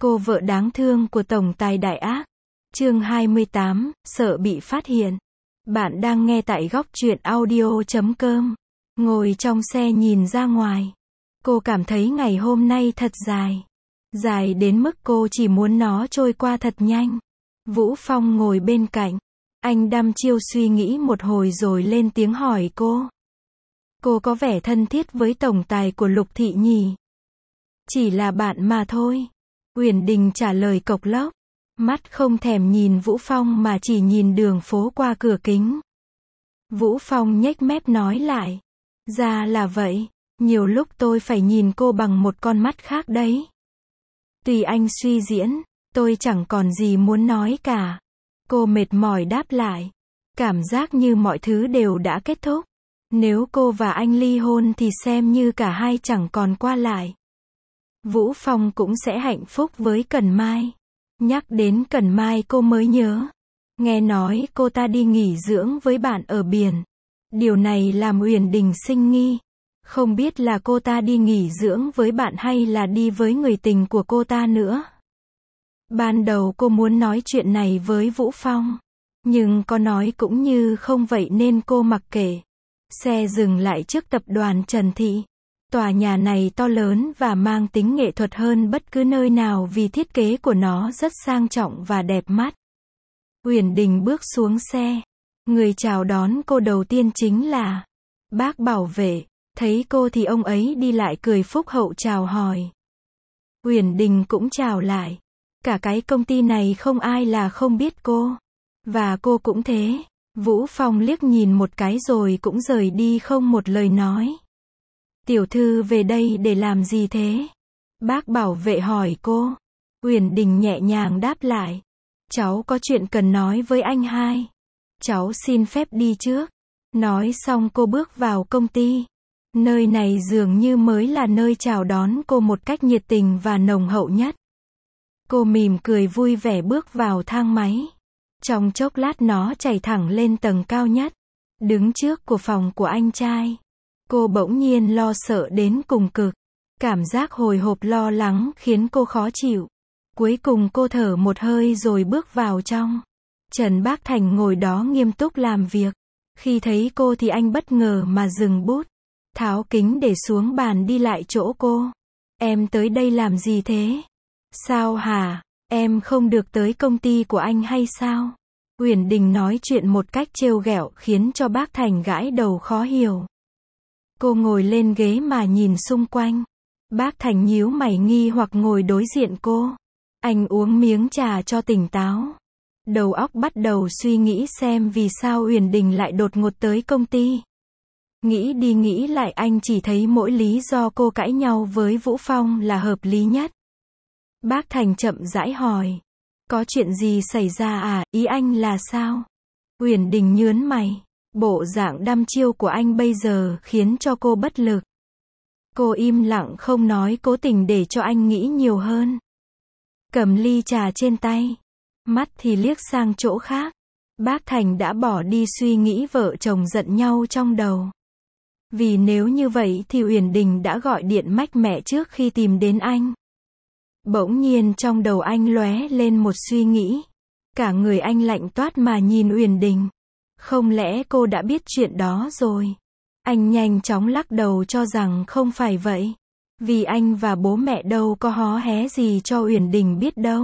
Cô vợ đáng thương của tổng tài đại ác. Chương 28, sợ bị phát hiện. Bạn đang nghe tại góc truyện audio.com. Ngồi trong xe nhìn ra ngoài. Cô cảm thấy ngày hôm nay thật dài. Dài đến mức cô chỉ muốn nó trôi qua thật nhanh. Vũ Phong ngồi bên cạnh. Anh đăm chiêu suy nghĩ một hồi rồi lên tiếng hỏi cô. Cô có vẻ thân thiết với tổng tài của Lục Thị nhỉ? Chỉ là bạn mà thôi. Uyển Đình trả lời cộc lốc. Mắt không thèm nhìn Vũ Phong mà chỉ nhìn đường phố qua cửa kính. Vũ Phong nhếch mép nói lại. Ra là vậy, nhiều lúc tôi phải nhìn cô bằng một con mắt khác đấy. Tùy anh suy diễn, tôi chẳng còn gì muốn nói cả. Cô mệt mỏi đáp lại. Cảm giác như mọi thứ đều đã kết thúc. Nếu cô và anh ly hôn thì xem như cả hai chẳng còn qua lại. Vũ Phong cũng sẽ hạnh phúc với Cẩn Mai. Nhắc đến Cẩn Mai cô mới nhớ. Nghe nói cô ta đi nghỉ dưỡng với bạn ở biển. Điều này làm Uyển Đình sinh nghi. Không biết là cô ta đi nghỉ dưỡng với bạn hay là đi với người tình của cô ta nữa. Ban đầu cô muốn nói chuyện này với Vũ Phong. Nhưng có nói cũng như không vậy nên cô mặc kệ. Xe dừng lại trước tập đoàn Trần Thị. Tòa nhà này to lớn và mang tính nghệ thuật hơn bất cứ nơi nào vì thiết kế của nó rất sang trọng và đẹp mắt. Uyển Đình bước xuống xe. Người chào đón cô đầu tiên chính là bác bảo vệ. Thấy cô thì ông ấy đi lại cười phúc hậu chào hỏi. Uyển Đình cũng chào lại. Cả cái công ty này không ai là không biết cô. Và cô cũng thế. Vũ Phong liếc nhìn một cái rồi cũng rời đi không một lời nói. Tiểu thư về đây để làm gì thế? Bác bảo vệ hỏi cô. Uyển Đình nhẹ nhàng đáp lại. Cháu có chuyện cần nói với anh hai. Cháu xin phép đi trước. Nói xong cô bước vào công ty. Nơi này dường như mới là nơi chào đón cô một cách nhiệt tình và nồng hậu nhất. Cô mỉm cười vui vẻ bước vào thang máy. Trong chốc lát nó chạy thẳng lên tầng cao nhất. Đứng trước của phòng của anh trai. Cô bỗng nhiên lo sợ đến cùng cực. Cảm giác hồi hộp lo lắng khiến cô khó chịu. Cuối cùng cô thở một hơi rồi bước vào trong. Trần Bác Thành ngồi đó nghiêm túc làm việc. Khi thấy cô thì anh bất ngờ mà dừng bút. Tháo kính để xuống bàn đi lại chỗ cô. Em tới đây làm gì thế? Sao hả? Em không được tới công ty của anh hay sao? Uyển Đình nói chuyện một cách trêu ghẹo khiến cho Bác Thành gãi đầu khó hiểu. Cô ngồi lên ghế mà nhìn xung quanh. Bác Thành nhíu mày nghi hoặc ngồi đối diện cô. Anh uống miếng trà cho tỉnh táo. Đầu óc bắt đầu suy nghĩ xem vì sao Uyển Đình lại đột ngột tới công ty. Nghĩ đi nghĩ lại anh chỉ thấy mỗi lý do cô cãi nhau với Vũ Phong là hợp lý nhất. Bác Thành chậm rãi hỏi. Có chuyện gì xảy ra à, ý anh là sao? Uyển Đình nhớn mày. Bộ dạng đăm chiêu của anh bây giờ khiến cho cô bất lực. Cô im lặng không nói cố tình để cho anh nghĩ nhiều hơn. Cầm ly trà trên tay. Mắt thì liếc sang chỗ khác. Bác Thành đã bỏ đi suy nghĩ vợ chồng giận nhau trong đầu. Vì nếu như vậy thì Uyển Đình đã gọi điện mách mẹ trước khi tìm đến anh. Bỗng nhiên trong đầu anh lóe lên một suy nghĩ. Cả người anh lạnh toát mà nhìn Uyển Đình. Không lẽ cô đã biết chuyện đó rồi? Anh nhanh chóng lắc đầu cho rằng không phải vậy. Vì anh và bố mẹ đâu có hó hé gì cho Uyển Đình biết đâu.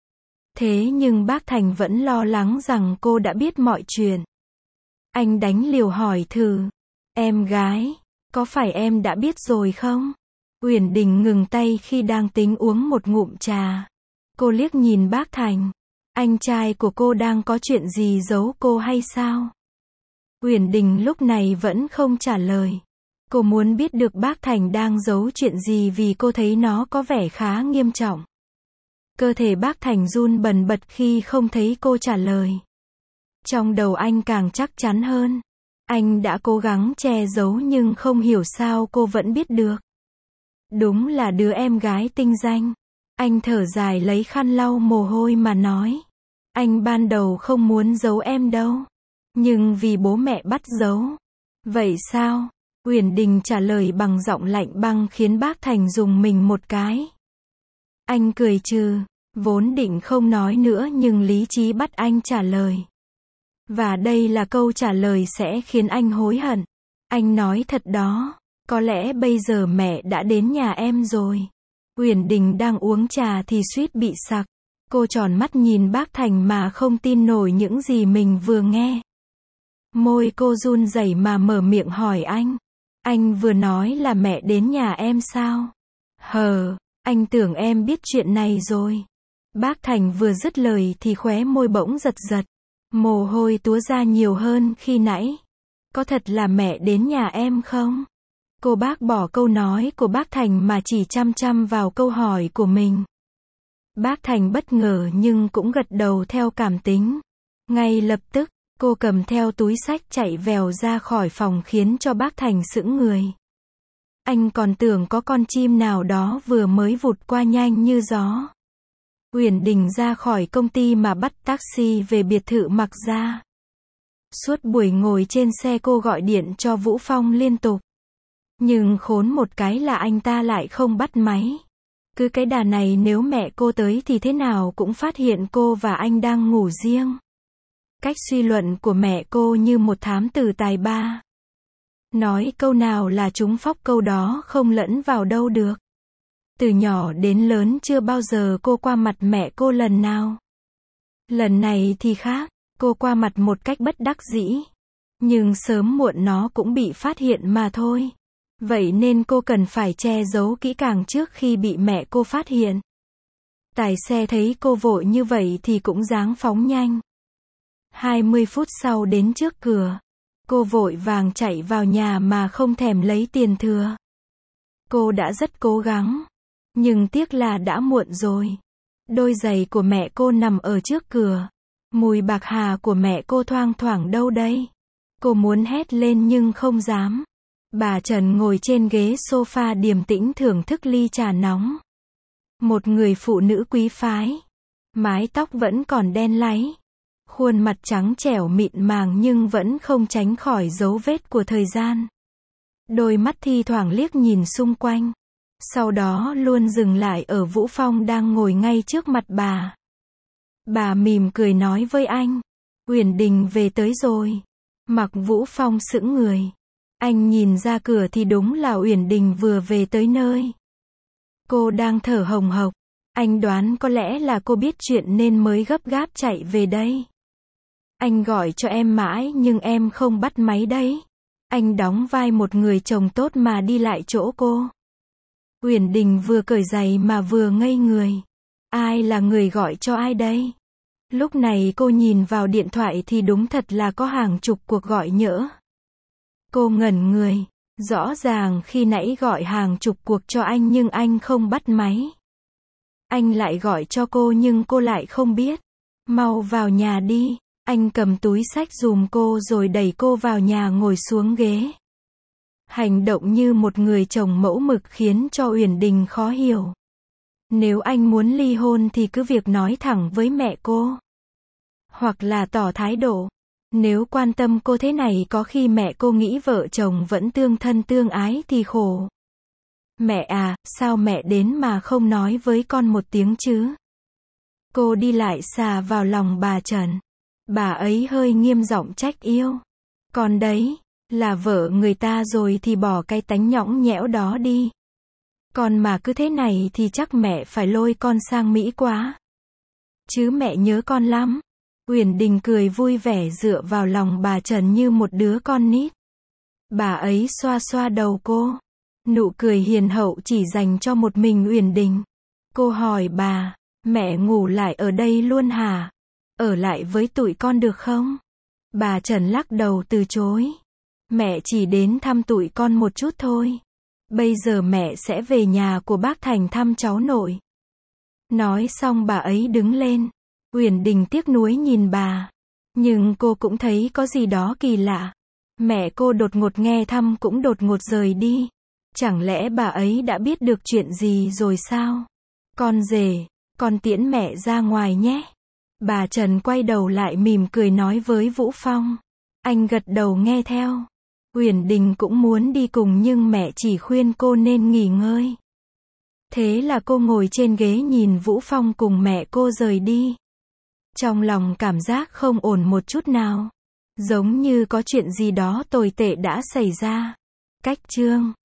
Thế nhưng bác Thành vẫn lo lắng rằng cô đã biết mọi chuyện. Anh đánh liều hỏi thử. Em gái, có phải em đã biết rồi không? Uyển Đình ngừng tay khi đang tính uống một ngụm trà. Cô liếc nhìn bác Thành. Anh trai của cô đang có chuyện gì giấu cô hay sao? Uyển Đình lúc này vẫn không trả lời. Cô muốn biết được bác Thành đang giấu chuyện gì vì cô thấy nó có vẻ khá nghiêm trọng. Cơ thể bác Thành run bần bật khi không thấy cô trả lời. Trong đầu anh càng chắc chắn hơn. Anh đã cố gắng che giấu nhưng không hiểu sao cô vẫn biết được. Đúng là đứa em gái tinh danh. Anh thở dài lấy khăn lau mồ hôi mà nói. Anh ban đầu không muốn giấu em đâu. Nhưng vì bố mẹ bắt giấu. Vậy sao? Uyển Đình trả lời bằng giọng lạnh băng khiến bác Thành rùng mình một cái. Anh cười trừ, vốn định không nói nữa nhưng lý trí bắt anh trả lời. Và đây là câu trả lời sẽ khiến anh hối hận. Anh nói thật đó, có lẽ bây giờ mẹ đã đến nhà em rồi. Uyển Đình đang uống trà thì suýt bị sặc. Cô tròn mắt nhìn bác Thành mà không tin nổi những gì mình vừa nghe. Môi cô run rẩy mà mở miệng hỏi anh. Anh vừa nói là mẹ đến nhà em sao? Anh tưởng em biết chuyện này rồi. Bác Thành vừa dứt lời thì khóe môi bỗng giật giật. Mồ hôi túa ra nhiều hơn khi nãy. Có thật là mẹ đến nhà em không? Cô bác bỏ câu nói của bác Thành mà chỉ chăm chăm vào câu hỏi của mình. Bác Thành bất ngờ nhưng cũng gật đầu theo cảm tính. Ngay lập tức, cô cầm theo túi xách chạy vèo ra khỏi phòng khiến cho bác Thành sững người. Anh còn tưởng có con chim nào đó vừa mới vụt qua nhanh như gió. Uyển Đình ra khỏi công ty mà bắt taxi về biệt thự Mạc Gia. Suốt buổi ngồi trên xe cô gọi điện cho Vũ Phong liên tục. Nhưng khốn một cái là anh ta lại không bắt máy. Cứ cái đà này nếu mẹ cô tới thì thế nào cũng phát hiện cô và anh đang ngủ riêng. Cách suy luận của mẹ cô như một thám tử tài ba. Nói câu nào là trúng phóc câu đó không lẫn vào đâu được. Từ nhỏ đến lớn chưa bao giờ cô qua mặt mẹ cô lần nào. Lần này thì khác, cô qua mặt một cách bất đắc dĩ. Nhưng sớm muộn nó cũng bị phát hiện mà thôi. Vậy nên cô cần phải che giấu kỹ càng trước khi bị mẹ cô phát hiện. Tài xe thấy cô vội như vậy thì cũng ráng phóng nhanh. 20 phút sau đến trước cửa. Cô vội vàng chạy vào nhà mà không thèm lấy tiền thừa. Cô đã rất cố gắng. Nhưng tiếc là đã muộn rồi. Đôi giày của mẹ cô nằm ở trước cửa. Mùi bạc hà của mẹ cô thoang thoảng đâu đây. Cô muốn hét lên nhưng không dám. Bà Trần ngồi trên ghế sofa điềm tĩnh thưởng thức ly trà nóng. Một người phụ nữ quý phái. Mái tóc vẫn còn đen láy. Khuôn mặt trắng trẻo mịn màng nhưng vẫn không tránh khỏi dấu vết của thời gian. Đôi mắt thi thoảng liếc nhìn xung quanh. Sau đó luôn dừng lại ở Vũ Phong đang ngồi ngay trước mặt bà. Bà mỉm cười nói với anh. Uyển Đình về tới rồi. Mặc Vũ Phong sững người. Anh nhìn ra cửa thì đúng là Uyển Đình vừa về tới nơi. Cô đang thở hồng hộc. Anh đoán có lẽ là cô biết chuyện nên mới gấp gáp chạy về đây. Anh gọi cho em mãi nhưng em không bắt máy đấy. Anh đóng vai một người chồng tốt mà đi lại chỗ cô. Uyển Đình vừa cởi giày mà vừa ngây người. Ai là người gọi cho ai đây? Lúc này cô nhìn vào điện thoại thì đúng thật là có hàng chục cuộc gọi nhỡ. Cô ngẩn người. Rõ ràng khi nãy gọi hàng chục cuộc cho anh nhưng anh không bắt máy. Anh lại gọi cho cô nhưng cô lại không biết. Mau vào nhà đi. Anh cầm túi xách giùm cô rồi đẩy cô vào nhà ngồi xuống ghế. Hành động như một người chồng mẫu mực khiến cho Uyển Đình khó hiểu. Nếu anh muốn ly hôn thì cứ việc nói thẳng với mẹ cô. Hoặc là tỏ thái độ. Nếu quan tâm cô thế này có khi mẹ cô nghĩ vợ chồng vẫn tương thân tương ái thì khổ. Mẹ à, sao mẹ đến mà không nói với con một tiếng chứ? Cô đi lại xà vào lòng bà Trần. Bà ấy hơi nghiêm giọng trách yêu. Con đấy, là vợ người ta rồi thì bỏ cái tánh nhõng nhẽo đó đi. Con mà cứ thế này thì chắc mẹ phải lôi con sang Mỹ quá. Chứ mẹ nhớ con lắm. Uyển Đình cười vui vẻ dựa vào lòng bà Trần như một đứa con nít. Bà ấy xoa xoa đầu cô. Nụ cười hiền hậu chỉ dành cho một mình Uyển Đình. Cô hỏi bà, mẹ ngủ lại ở đây luôn hả? Ở lại với tụi con được không? Bà Trần lắc đầu từ chối. Mẹ chỉ đến thăm tụi con một chút thôi. Bây giờ mẹ sẽ về nhà của bác Thành thăm cháu nội. Nói xong bà ấy đứng lên. Uyển Đình tiếc nuối nhìn bà. Nhưng cô cũng thấy có gì đó kỳ lạ. Mẹ cô đột ngột nghe thăm cũng đột ngột rời đi. Chẳng lẽ bà ấy đã biết được chuyện gì rồi sao? Con rể, con tiễn mẹ ra ngoài nhé. Bà Trần quay đầu lại mỉm cười nói với Vũ Phong. Anh gật đầu nghe theo. Uyển Đình cũng muốn đi cùng nhưng mẹ chỉ khuyên cô nên nghỉ ngơi. Thế là cô ngồi trên ghế nhìn Vũ Phong cùng mẹ cô rời đi. Trong lòng cảm giác không ổn một chút nào. Giống như có chuyện gì đó tồi tệ đã xảy ra. Cách chương